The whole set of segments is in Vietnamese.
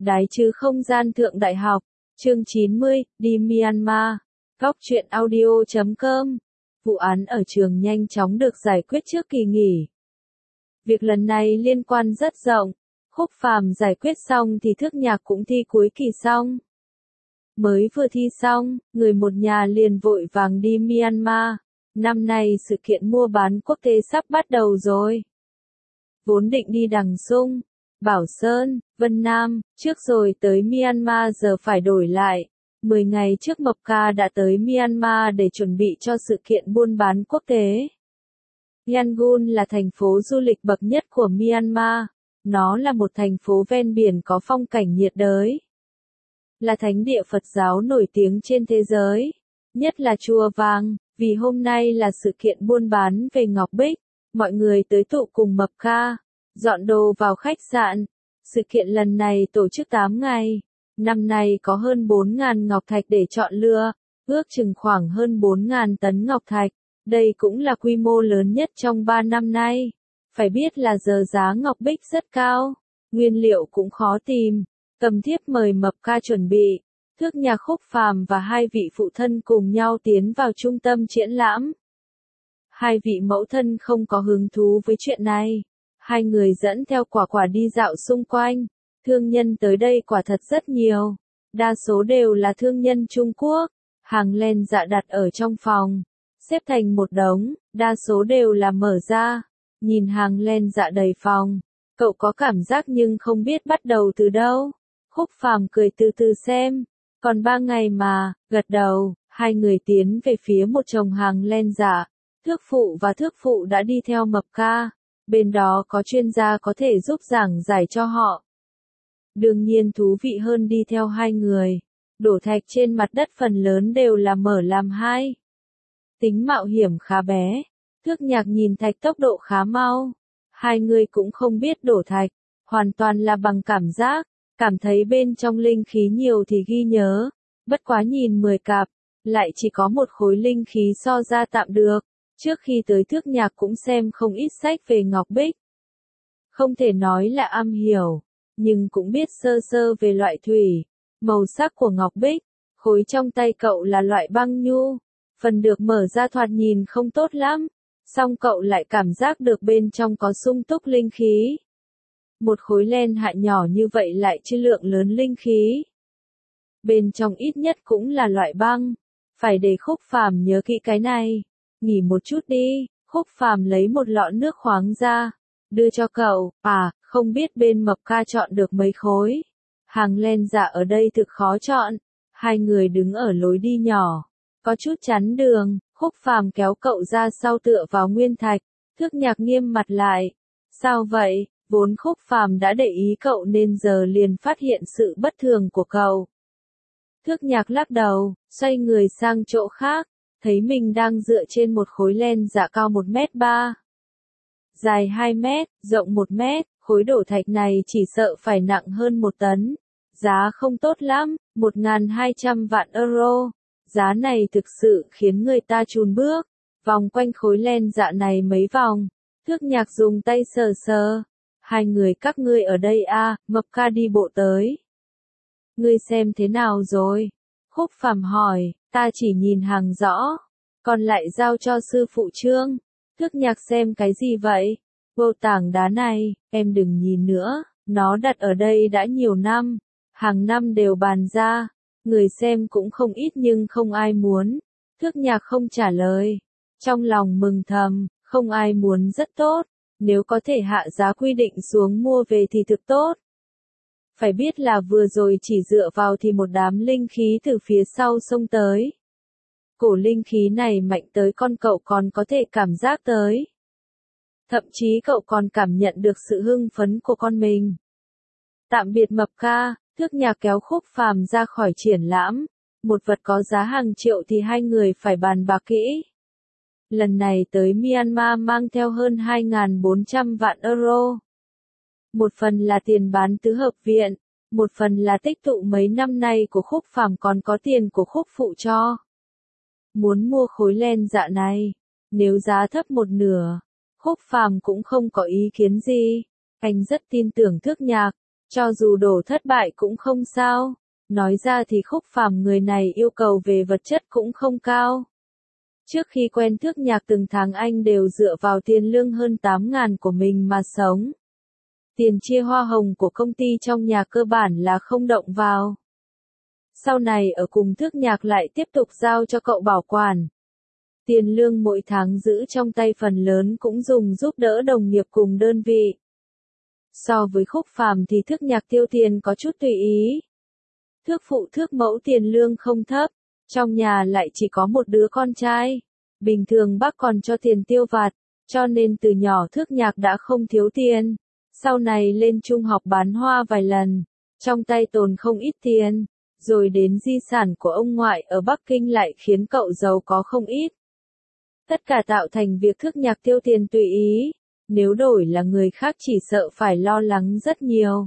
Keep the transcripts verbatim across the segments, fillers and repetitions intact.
Đái trứ không gian thượng đại học, chương chín mươi, đi Myanmar. Góc truyện audio chấm com. Vụ án ở trường nhanh chóng được giải quyết trước kỳ nghỉ. Việc lần này liên quan rất rộng. Khúc Phàm giải quyết xong thì Thước Nhạc cũng thi cuối kỳ xong. Mới vừa thi xong, người một nhà liền vội vàng đi Myanmar. Năm nay sự kiện mua bán quốc tế sắp bắt đầu rồi. Vốn định đi Đằng Sung, Bảo Sơn, Vân Nam, trước rồi tới Myanmar giờ phải đổi lại. Mười ngày trước Mập Ca đã tới Myanmar để chuẩn bị cho sự kiện buôn bán quốc tế. Yangon là thành phố du lịch bậc nhất của Myanmar. Nó là một thành phố ven biển có phong cảnh nhiệt đới. Là thánh địa Phật giáo nổi tiếng trên thế giới. Nhất là Chùa Vàng, vì hôm nay là sự kiện buôn bán về ngọc bích. Mọi người tới tụ cùng Mập Ca, dọn đồ vào khách sạn. Sự kiện lần này tổ chức tám ngày. Năm nay có hơn bốn nghìn ngọc thạch để chọn lựa, ước chừng khoảng hơn bốn nghìn tấn ngọc thạch. Đây cũng là quy mô lớn nhất trong ba năm nay. Phải biết là giờ giá ngọc bích rất cao, nguyên liệu cũng khó tìm. Cầm thiếp mời Mập Ca chuẩn bị. Thước Nhạc, Khúc Phàm và hai vị phụ thân cùng nhau tiến vào trung tâm triển lãm. Hai vị mẫu thân không có hứng thú với chuyện này. Hai người dẫn theo Quả Quả đi dạo xung quanh. Thương nhân tới đây quả thật rất nhiều. Đa số đều là thương nhân Trung Quốc. Hàng len dạ đặt ở trong phòng, xếp thành một đống, đa số đều là mở ra. Nhìn hàng len dạ đầy phòng, cậu có cảm giác nhưng không biết bắt đầu từ đâu. Khúc Phàm cười từ từ xem. Còn ba ngày mà, gật đầu. Hai người tiến về phía một chồng hàng len dạ. Thước phụ và thước phụ đã đi theo Mập Ca. Bên đó có chuyên gia có thể giúp giảng giải cho họ. Đương nhiên thú vị hơn đi theo hai người. Đổ thạch trên mặt đất phần lớn đều là mở làm hai. Tính mạo hiểm khá bé. Thước Nhạc nhìn thạch tốc độ khá mau. Hai người cũng không biết đổ thạch. Hoàn toàn là bằng cảm giác. Cảm thấy bên trong linh khí nhiều thì ghi nhớ. Bất quá nhìn mười cặp, lại chỉ có một khối linh khí so ra tạm được. Trước khi tới Thước Nhạc cũng xem không ít sách về ngọc bích. Không thể nói là am hiểu, nhưng cũng biết sơ sơ về loại thủy, màu sắc của ngọc bích. Khối trong tay cậu là loại băng nhu, phần được mở ra thoạt nhìn không tốt lắm, song cậu lại cảm giác được bên trong có sung túc linh khí. Một khối len hạ nhỏ như vậy lại chứa lượng lớn linh khí. Bên trong ít nhất cũng là loại băng, phải để Khúc Phàm nhớ kỹ cái này. Nghỉ một chút đi. Khúc Phàm lấy một lọ nước khoáng ra, đưa cho cậu. À, không biết bên Mập Ca chọn được mấy khối. Hàng len dạ ở đây thực khó chọn. Hai người đứng ở lối đi nhỏ, có chút chắn đường. Khúc Phàm kéo cậu ra sau tựa vào nguyên thạch. Thước Nhạc nghiêm mặt lại. Sao vậy? Vốn Khúc Phàm đã để ý cậu nên giờ liền phát hiện sự bất thường của cậu. Thước Nhạc lắc đầu, xoay người sang chỗ khác. Thấy mình đang dựa trên một khối len dạ cao một mét ba, dài hai mét, rộng một mét, khối đổ thạch này chỉ sợ phải nặng hơn một tấn. Giá không tốt lắm, một nghìn hai trăm vạn euro. Giá này thực sự khiến người ta chùn bước. Vòng quanh khối len dạ này mấy vòng. Thước Nhạc dùng tay sờ sờ. Hai người các ngươi ở đây à? Mập Ca đi bộ tới. Ngươi xem thế nào rồi? Khúc Phàm hỏi. Ta chỉ nhìn hàng rõ, còn lại giao cho sư phụ Trương. Thước Nhạc xem cái gì vậy? Vô tảng đá này, em đừng nhìn nữa, nó đặt ở đây đã nhiều năm, hàng năm đều bàn ra, người xem cũng không ít nhưng không ai muốn. Thước Nhạc không trả lời, trong lòng mừng thầm, không ai muốn rất tốt, nếu có thể hạ giá quy định xuống mua về thì thực tốt. Phải biết là vừa rồi chỉ dựa vào thì một đám linh khí từ phía sau xông tới. Cổ linh khí này mạnh tới con cậu còn có thể cảm giác tới. Thậm chí cậu còn cảm nhận được sự hưng phấn của con mình. Tạm biệt Mập Ca, Thước Nhạc kéo Khúc Phàm ra khỏi triển lãm. Một vật có giá hàng triệu thì hai người phải bàn bạc kỹ. Lần này tới Myanmar mang theo hơn hai nghìn bốn trăm vạn euro. Một phần là tiền bán tứ hợp viện, một phần là tích tụ mấy năm nay của Khúc Phàm còn có tiền của Khúc phụ cho. Muốn mua khối len dạ này, nếu giá thấp một nửa, Khúc Phàm cũng không có ý kiến gì. Anh rất tin tưởng Thước Nhạc, Cho dù đổ thất bại cũng không sao. Nói ra thì Khúc Phàm người này yêu cầu về vật chất cũng không cao. Trước khi quen Thước Nhạc từng tháng anh đều dựa vào tiền lương hơn tám ngàn của mình mà sống. Tiền chia hoa hồng của công ty trong nhà cơ bản là không động vào. Sau này ở cùng Thước Nhạc lại tiếp tục giao cho cậu bảo quản. Tiền lương mỗi tháng giữ trong tay phần lớn cũng dùng giúp đỡ đồng nghiệp cùng đơn vị. So với Khúc Phàm thì Thước Nhạc tiêu tiền có chút tùy ý. Thước phụ thước mẫu tiền lương không thấp, trong nhà lại chỉ có một đứa con trai. Bình thường bác còn cho tiền tiêu vặt, cho nên từ nhỏ Thước Nhạc đã không thiếu tiền. Sau này lên trung học bán hoa vài lần, trong tay tồn không ít tiền, rồi đến di sản của ông ngoại ở Bắc Kinh lại khiến cậu giàu có không ít. Tất cả tạo thành việc Thước Nhạc tiêu tiền tùy ý, nếu đổi là người khác chỉ sợ phải lo lắng rất nhiều.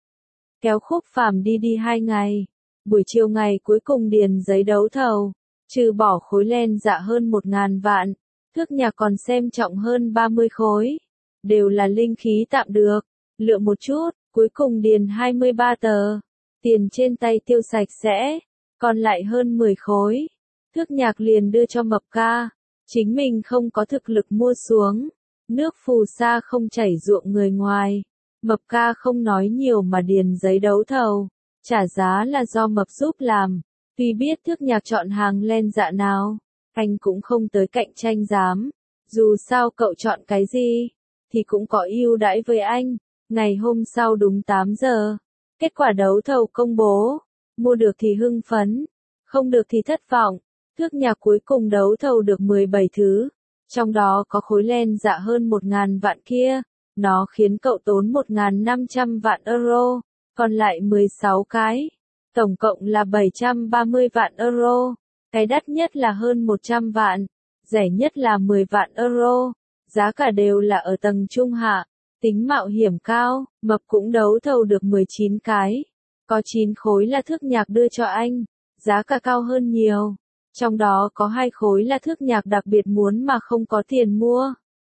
Kéo Khúc Phàm đi đi hai ngày, buổi chiều ngày cuối cùng điền giấy đấu thầu, trừ bỏ khối len dạ hơn một ngàn vạn, Thước Nhạc còn xem trọng hơn ba mươi khối, đều là linh khí tạm được, lựa một chút, cuối cùng điền hai mươi ba tờ, tiền trên tay tiêu sạch sẽ, còn lại hơn mười khối. Thước Nhạc liền đưa cho Mập Ca, chính mình không có thực lực mua xuống, nước phù sa không chảy ruộng người ngoài. Mập Ca không nói nhiều mà điền giấy đấu thầu, trả giá là do Mập giúp làm, tuy biết Thước Nhạc chọn hàng len dạ nào, anh cũng không tới cạnh tranh dám, dù sao cậu chọn cái gì, thì cũng có ưu đãi với anh. Ngày hôm sau đúng tám giờ, kết quả đấu thầu công bố, mua được thì hưng phấn, không được thì thất vọng. Thước Nhạc cuối cùng đấu thầu được mười bảy thứ, trong đó có khối len dạ hơn một ngàn vạn kia, nó khiến cậu tốn một nghìn năm trăm vạn euro, còn lại mười sáu cái, tổng cộng là bảy trăm ba mươi vạn euro, cái đắt nhất là hơn một trăm vạn, rẻ nhất là mười vạn euro, giá cả đều là ở tầng trung hạ, tính mạo hiểm cao. Mập cũng đấu thầu được mười chín cái, có chín khối là Thước Nhạc đưa cho anh, giá cả cao hơn nhiều. Trong đó có hai khối là Thước Nhạc đặc biệt muốn mà không có tiền mua.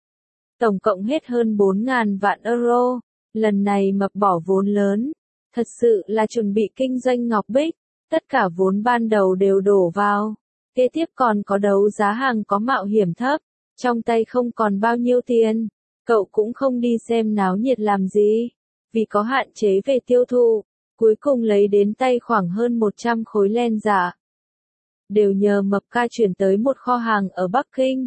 Tổng cộng hết hơn bốn ngàn vạn euro. Lần này Mập bỏ vốn lớn. Thật sự là chuẩn bị kinh doanh ngọc bích. Tất cả vốn ban đầu đều đổ vào. Kế tiếp còn có đấu giá hàng có mạo hiểm thấp. Trong tay không còn bao nhiêu tiền. Cậu cũng không đi xem náo nhiệt làm gì. Vì có hạn chế về tiêu thụ. Cuối cùng lấy đến tay khoảng hơn một trăm khối len giả. Đều nhờ Mập Ca chuyển tới một kho hàng ở Bắc Kinh.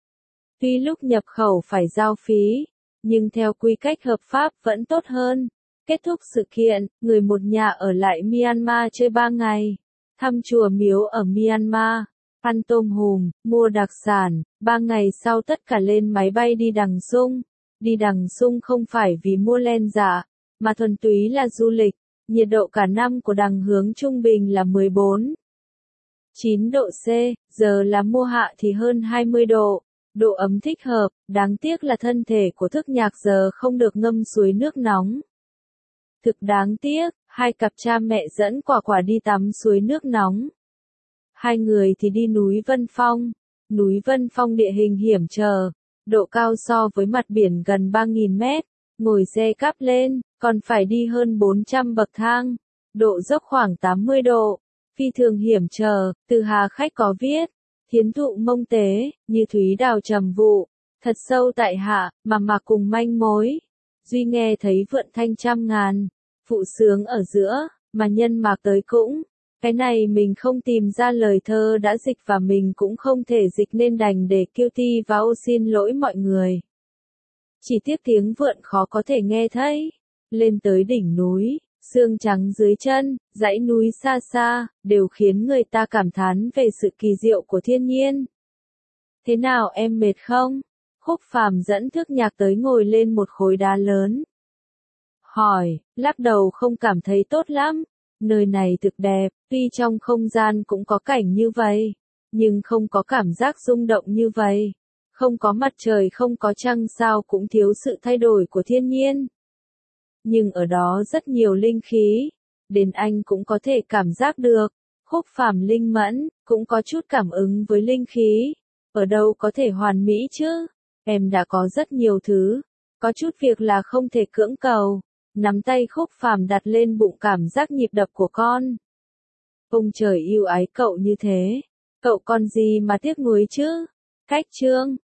Tuy lúc nhập khẩu phải giao phí, nhưng theo quy cách hợp pháp vẫn tốt hơn. Kết thúc sự kiện, người một nhà ở lại Myanmar chơi ba ngày, thăm chùa miếu ở Myanmar, ăn tôm hùm, mua đặc sản, ba ngày sau tất cả lên máy bay đi Đằng Sung. Đi Đằng Sung không phải vì mua len giả, mà thuần túy là du lịch. Nhiệt độ cả năm của Đằng hướng trung bình là mười bốn, chín độ C, giờ là mùa hạ thì hơn hai mươi độ, độ ấm thích hợp, đáng tiếc là thân thể của Thước Nhạc giờ không được ngâm suối nước nóng. Thực đáng tiếc, hai cặp cha mẹ dẫn Quả Quả đi tắm suối nước nóng. Hai người thì đi núi Vân Phong, núi Vân Phong địa hình hiểm trở, độ cao so với mặt biển gần ba nghìn mét, ngồi xe cáp lên, còn phải đi hơn bốn trăm bậc thang, độ dốc khoảng tám mươi độ. Phi thường hiểm trở, từ Hà Khách có viết, thiến thụ mông tế, như thúy đào trầm vụ, thật sâu tại hạ, mà mà cùng manh mối. Duy nghe thấy vượn thanh trăm ngàn, phụ sướng ở giữa, mà nhân mạc tới cũng. Cái này mình không tìm ra lời thơ đã dịch và mình cũng không thể dịch nên đành để kêu ti và ô xin lỗi mọi người. Chỉ tiếc tiếng vượn khó có thể nghe thấy. Lên tới đỉnh núi. Sương trắng dưới chân, dãy núi xa xa, đều khiến người ta cảm thán về sự kỳ diệu của thiên nhiên. Thế nào em mệt không? Khúc Phàm dẫn Thước Nhạc tới ngồi lên một khối đá lớn. Hỏi, lắc đầu không cảm thấy tốt lắm. Nơi này thực đẹp, tuy trong không gian cũng có cảnh như vậy, nhưng không có cảm giác rung động như vậy. Không có mặt trời không có trăng sao cũng thiếu sự thay đổi của thiên nhiên. Nhưng ở đó rất nhiều linh khí, đến anh cũng có thể cảm giác được. Khúc Phàm linh mẫn, cũng có chút cảm ứng với linh khí. Ở đâu có thể hoàn mỹ chứ? Em đã có rất nhiều thứ, có chút việc là không thể cưỡng cầu, Nắm tay Khúc Phàm đặt lên bụng cảm giác nhịp đập của con. Ông trời yêu ái cậu như thế. Cậu còn gì mà tiếc nuối chứ? Cách chương